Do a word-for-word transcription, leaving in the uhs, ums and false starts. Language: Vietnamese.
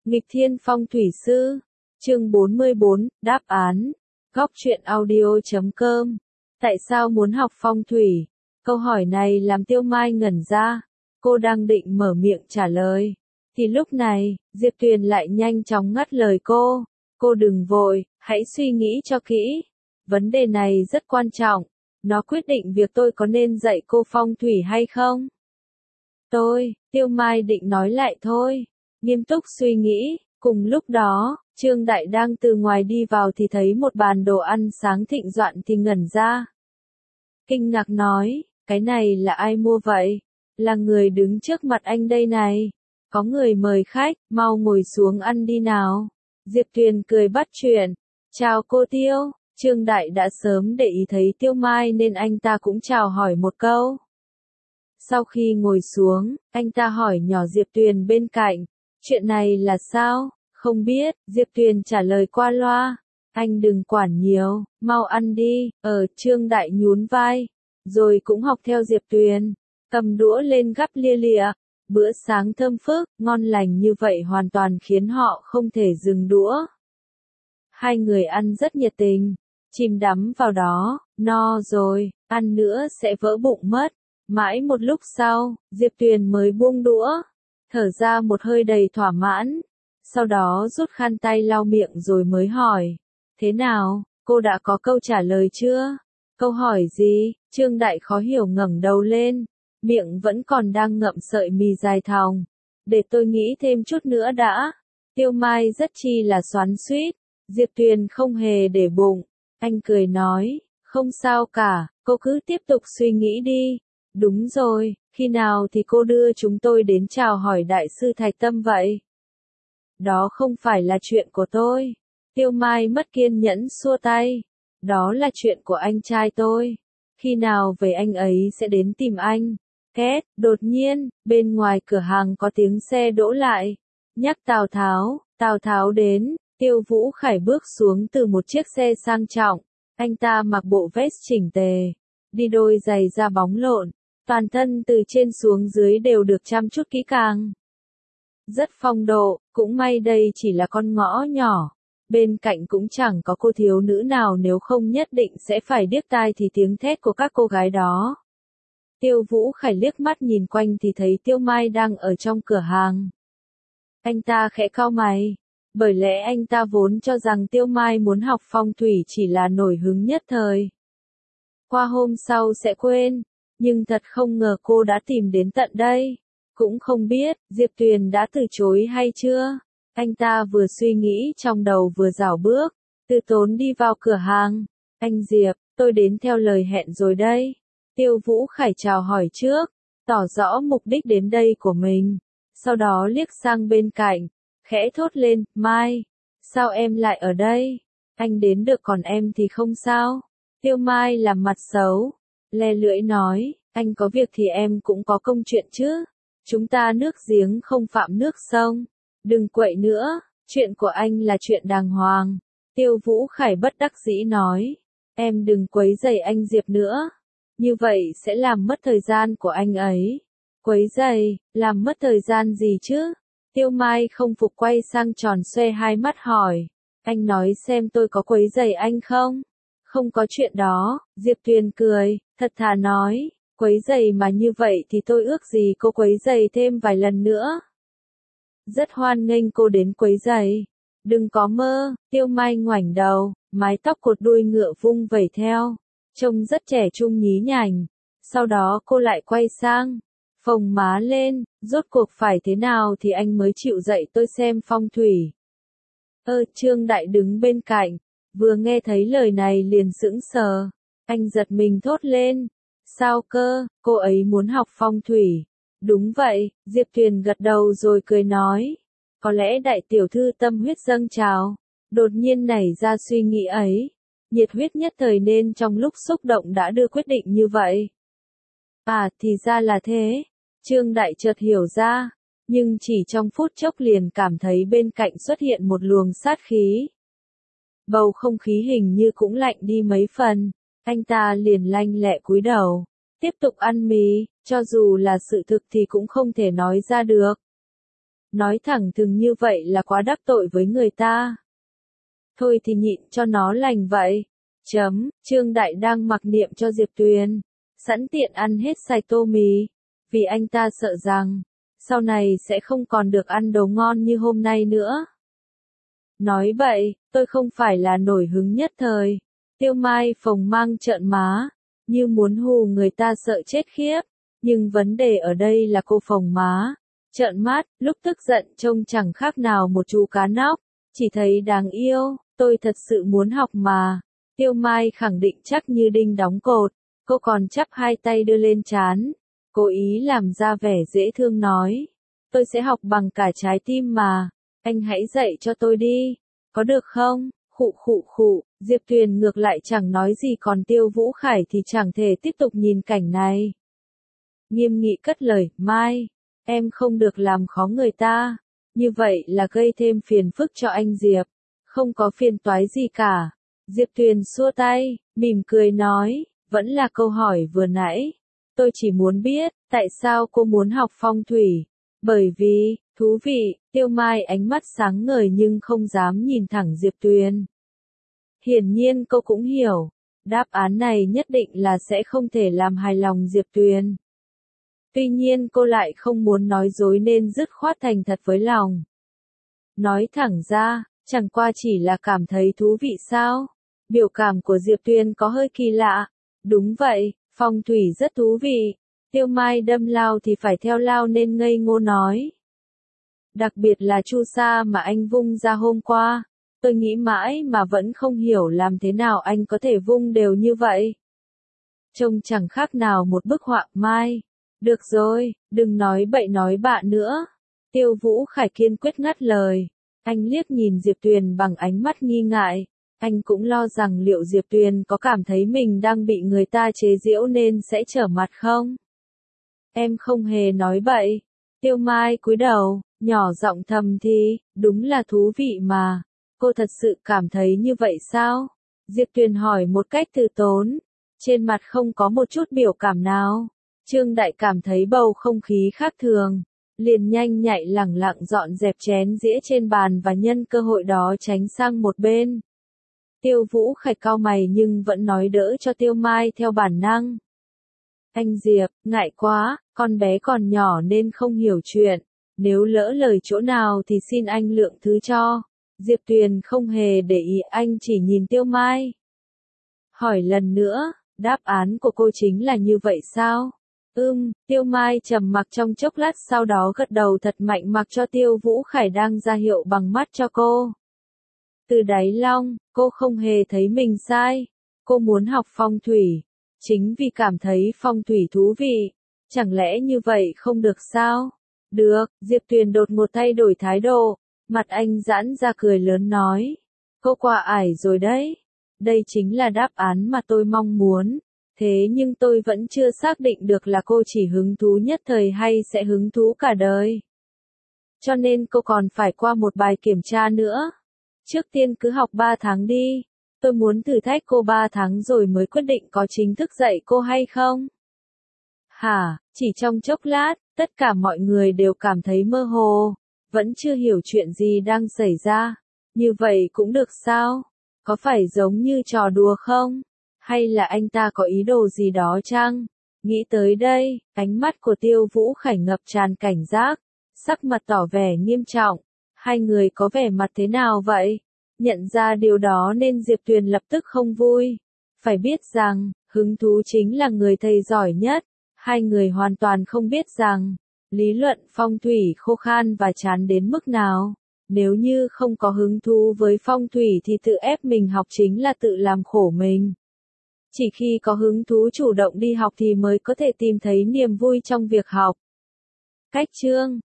Nghịch Thiên Phong Thủy Sư, chương bốn mươi bốn, đáp án. Góc truyện audio chấm com. Tại sao muốn học phong thủy? Câu hỏi này làm Tiêu Mai ngẩn ra. Cô đang định mở miệng trả lời. Thì lúc này, Diệp Tuyền lại nhanh chóng ngắt lời cô. Cô đừng vội, hãy suy nghĩ cho kỹ. Vấn đề này rất quan trọng. Nó quyết định việc tôi có nên dạy cô phong thủy hay không. Tôi, Tiêu Mai định nói lại thôi. Nghiêm túc suy nghĩ. Cùng lúc đó, Trương Đại đang từ ngoài đi vào thì thấy một bàn đồ ăn sáng thịnh soạn thì ngẩn ra. Kinh ngạc nói, cái này là ai mua vậy? Là người đứng trước mặt anh đây này. Có người mời khách, mau ngồi xuống ăn đi nào. Diệp Tuyền cười bắt chuyện. Chào cô Tiêu. Trương Đại đã sớm để ý thấy Tiêu Mai nên anh ta cũng chào hỏi một câu. Sau khi ngồi xuống, anh ta hỏi nhỏ Diệp Tuyền bên cạnh. Chuyện này là sao? Không biết, Diệp Tuyền trả lời qua loa. Anh đừng quản nhiều, mau ăn đi. Ở Trương Đại nhún vai. Rồi cũng học theo Diệp Tuyền. Cầm đũa lên gắp lia lịa. Bữa sáng thơm phức, ngon lành như vậy hoàn toàn khiến họ không thể dừng đũa. Hai người ăn rất nhiệt tình. Chìm đắm vào đó, no rồi, ăn nữa sẽ vỡ bụng mất. Mãi một lúc sau, Diệp Tuyền mới buông đũa. Thở ra một hơi đầy thỏa mãn. Sau đó rút khăn tay lau miệng rồi mới hỏi. Thế nào, cô đã có câu trả lời chưa? Câu hỏi gì? Trương Đại khó hiểu ngẩng đầu lên. Miệng vẫn còn đang ngậm sợi mì dài thòng. Để tôi nghĩ thêm chút nữa đã. Tiêu Mai rất chi là xoắn xuýt. Diệp Tuyền không hề để bụng. Anh cười nói, không sao cả, cô cứ tiếp tục suy nghĩ đi. Đúng rồi, khi nào thì cô đưa chúng tôi đến chào hỏi đại sư Thạch Tâm vậy? Đó không phải là chuyện của tôi. Tiêu Mai mất kiên nhẫn xua tay. Đó là chuyện của anh trai tôi. Khi nào về anh ấy sẽ đến tìm anh. Két, đột nhiên, bên ngoài cửa hàng có tiếng xe đỗ lại. Nhắc Tào Tháo, Tào Tháo đến. Tiêu Vũ Khải bước xuống từ một chiếc xe sang trọng. Anh ta mặc bộ vest chỉnh tề. Đi đôi giày da bóng lộn. Toàn thân từ trên xuống dưới đều được chăm chút kỹ càng. Rất phong độ, cũng may đây chỉ là con ngõ nhỏ. Bên cạnh cũng chẳng có cô thiếu nữ nào nếu không nhất định sẽ phải điếc tai thì tiếng thét của các cô gái đó. Tiêu Vũ Khải liếc mắt nhìn quanh thì thấy Tiêu Mai đang ở trong cửa hàng. Anh ta khẽ cau mày. Bởi lẽ anh ta vốn cho rằng Tiêu Mai muốn học phong thủy chỉ là nổi hứng nhất thời. Qua hôm sau sẽ quên. Nhưng thật không ngờ cô đã tìm đến tận đây. Cũng không biết, Diệp Tuyền đã từ chối hay chưa? Anh ta vừa suy nghĩ trong đầu vừa rảo bước. Từ tốn đi vào cửa hàng. Anh Diệp, tôi đến theo lời hẹn rồi đây. Tiêu Vũ Khải chào hỏi trước. Tỏ rõ mục đích đến đây của mình. Sau đó liếc sang bên cạnh. Khẽ thốt lên, Mai. Sao em lại ở đây? Anh đến được còn em thì không sao. Tiêu Mai làm mặt xấu. Le lưỡi nói, anh có việc thì em cũng có công chuyện chứ. Chúng ta nước giếng không phạm nước sông. Đừng quậy nữa, chuyện của anh là chuyện đàng hoàng. Tiêu Vũ Khải bất đắc dĩ nói, em đừng quấy rầy anh Diệp nữa. Như vậy sẽ làm mất thời gian của anh ấy. Quấy rầy, làm mất thời gian gì chứ? Tiêu Mai không phục quay sang tròn xoe hai mắt hỏi. Anh nói xem tôi có quấy rầy anh không? Không có chuyện đó, Diệp Tuyền cười, thật thà nói, quấy rầy mà như vậy thì tôi ước gì cô quấy rầy thêm vài lần nữa. Rất hoan nghênh cô đến quấy rầy. Đừng có mơ, Tiêu Mai ngoảnh đầu, mái tóc cột đuôi ngựa vung vẩy theo, trông rất trẻ trung nhí nhảnh. Sau đó cô lại quay sang, phồng má lên, rốt cuộc phải thế nào thì anh mới chịu dạy tôi xem phong thủy. Ơ, Trương Đại đứng bên cạnh. Vừa nghe thấy lời này liền sững sờ. Anh giật mình thốt lên. Sao cơ, cô ấy muốn học phong thủy. Đúng vậy, Diệp Tuyền gật đầu rồi cười nói. Có lẽ đại tiểu thư tâm huyết dâng trào. Đột nhiên nảy ra suy nghĩ ấy. Nhiệt huyết nhất thời nên trong lúc xúc động đã đưa quyết định như vậy. À thì ra là thế. Trương Đại chợt hiểu ra. Nhưng chỉ trong phút chốc liền cảm thấy bên cạnh xuất hiện một luồng sát khí. Bầu không khí hình như cũng lạnh đi mấy phần. Anh ta liền lanh lẹ cúi đầu. Tiếp tục ăn mì, cho dù là sự thực thì cũng không thể nói ra được. Nói thẳng thừng như vậy là quá đắc tội với người ta. Thôi thì nhịn cho nó lành vậy. Chấm, Trương Đại đang mặc niệm cho Diệp Tuyền. Sẵn tiện ăn hết sạch tô mì. Vì anh ta sợ rằng, sau này sẽ không còn được ăn đồ ngon như hôm nay nữa. Nói vậy, tôi không phải là nổi hứng nhất thời. Tiêu Mai phồng mang trợn má, như muốn hù người ta sợ chết khiếp. Nhưng vấn đề ở đây là cô phồng má, trợn mắt, lúc tức giận trông chẳng khác nào một chú cá nóc. Chỉ thấy đáng yêu, tôi thật sự muốn học mà. Tiêu Mai khẳng định chắc như đinh đóng cột. Cô còn chắp hai tay đưa lên trán, cố ý làm ra vẻ dễ thương nói. Tôi sẽ học bằng cả trái tim mà. Anh hãy dạy cho tôi đi. Có được không? Khụ khụ khụ. Diệp Tuyền ngược lại chẳng nói gì, còn Tiêu Vũ Khải thì chẳng thể tiếp tục nhìn cảnh này. Nghiêm nghị cất lời, Mai, em không được làm khó người ta. Như vậy là gây thêm phiền phức cho anh Diệp. Không có phiền toái gì cả. Diệp Tuyền xua tay, mỉm cười nói, vẫn là câu hỏi vừa nãy. Tôi chỉ muốn biết, tại sao cô muốn học phong thủy? Bởi vì, thú vị, Tiêu Mai ánh mắt sáng ngời nhưng không dám nhìn thẳng Diệp Tuyền. Hiển nhiên cô cũng hiểu, đáp án này nhất định là sẽ không thể làm hài lòng Diệp Tuyền. Tuy nhiên cô lại không muốn nói dối nên dứt khoát thành thật với lòng. Nói thẳng ra, chẳng qua chỉ là cảm thấy thú vị sao? Biểu cảm của Diệp Tuyền có hơi kỳ lạ. Đúng vậy, phong thủy rất thú vị. Tiêu Mai đâm lao thì phải theo lao nên ngây ngô nói. Đặc biệt là chu sa mà anh vung ra hôm qua. Tôi nghĩ mãi mà vẫn không hiểu làm thế nào anh có thể vung đều như vậy. Trông chẳng khác nào một bức họa. Mai. Được rồi, đừng nói bậy nói bạ nữa. Tiêu Vũ Khải kiên quyết ngắt lời. Anh liếc nhìn Diệp Tuyền bằng ánh mắt nghi ngại. Anh cũng lo rằng liệu Diệp Tuyền có cảm thấy mình đang bị người ta chế giễu nên sẽ trở mặt không? Em không hề nói bậy. Tiêu Mai cúi đầu, nhỏ giọng thầm thì, đúng là thú vị mà. Cô thật sự cảm thấy như vậy sao? Diệp Tuyền hỏi một cách từ tốn. Trên mặt không có một chút biểu cảm nào. Trương Đại cảm thấy bầu không khí khác thường. Liền nhanh nhạy lẳng lặng dọn dẹp chén dĩa trên bàn và nhân cơ hội đó tránh sang một bên. Tiêu Vũ Khải cau mày nhưng vẫn nói đỡ cho Tiêu Mai theo bản năng. Anh Diệp, ngại quá, con bé còn nhỏ nên không hiểu chuyện. Nếu lỡ lời chỗ nào thì xin anh lượng thứ cho. Diệp Tuyền không hề để ý, anh chỉ nhìn Tiêu Mai. Hỏi lần nữa, đáp án của cô chính là như vậy sao? Ừm, Tiêu Mai trầm mặc trong chốc lát sau đó gật đầu thật mạnh mặc cho Tiêu Vũ Khải đang ra hiệu bằng mắt cho cô. Từ đáy lòng, cô không hề thấy mình sai. Cô muốn học phong thủy. Chính vì cảm thấy phong thủy thú vị. Chẳng lẽ như vậy không được sao? Được, Diệp Tuyền đột ngột thay đổi thái độ. Mặt anh giãn ra cười lớn nói. Cô qua ải rồi đấy. Đây chính là đáp án mà tôi mong muốn. Thế nhưng tôi vẫn chưa xác định được là cô chỉ hứng thú nhất thời hay sẽ hứng thú cả đời. Cho nên cô còn phải qua một bài kiểm tra nữa. Trước tiên cứ học ba tháng đi. Tôi muốn thử thách cô ba tháng rồi mới quyết định có chính thức dạy cô hay không. Hả, chỉ trong chốc lát, tất cả mọi người đều cảm thấy mơ hồ. Vẫn chưa hiểu chuyện gì đang xảy ra. Như vậy cũng được sao? Có phải giống như trò đùa không? Hay là anh ta có ý đồ gì đó chăng? Nghĩ tới đây, ánh mắt của Tiêu Vũ Khải ngập tràn cảnh giác. Sắc mặt tỏ vẻ nghiêm trọng. Hai người có vẻ mặt thế nào vậy? Nhận ra điều đó nên Diệp Tuyền lập tức không vui. Phải biết rằng, hứng thú chính là người thầy giỏi nhất. Hai người hoàn toàn không biết rằng, lý luận phong thủy khô khan và chán đến mức nào. Nếu như không có hứng thú với phong thủy thì tự ép mình học chính là tự làm khổ mình. Chỉ khi có hứng thú chủ động đi học thì mới có thể tìm thấy niềm vui trong việc học. Cách chương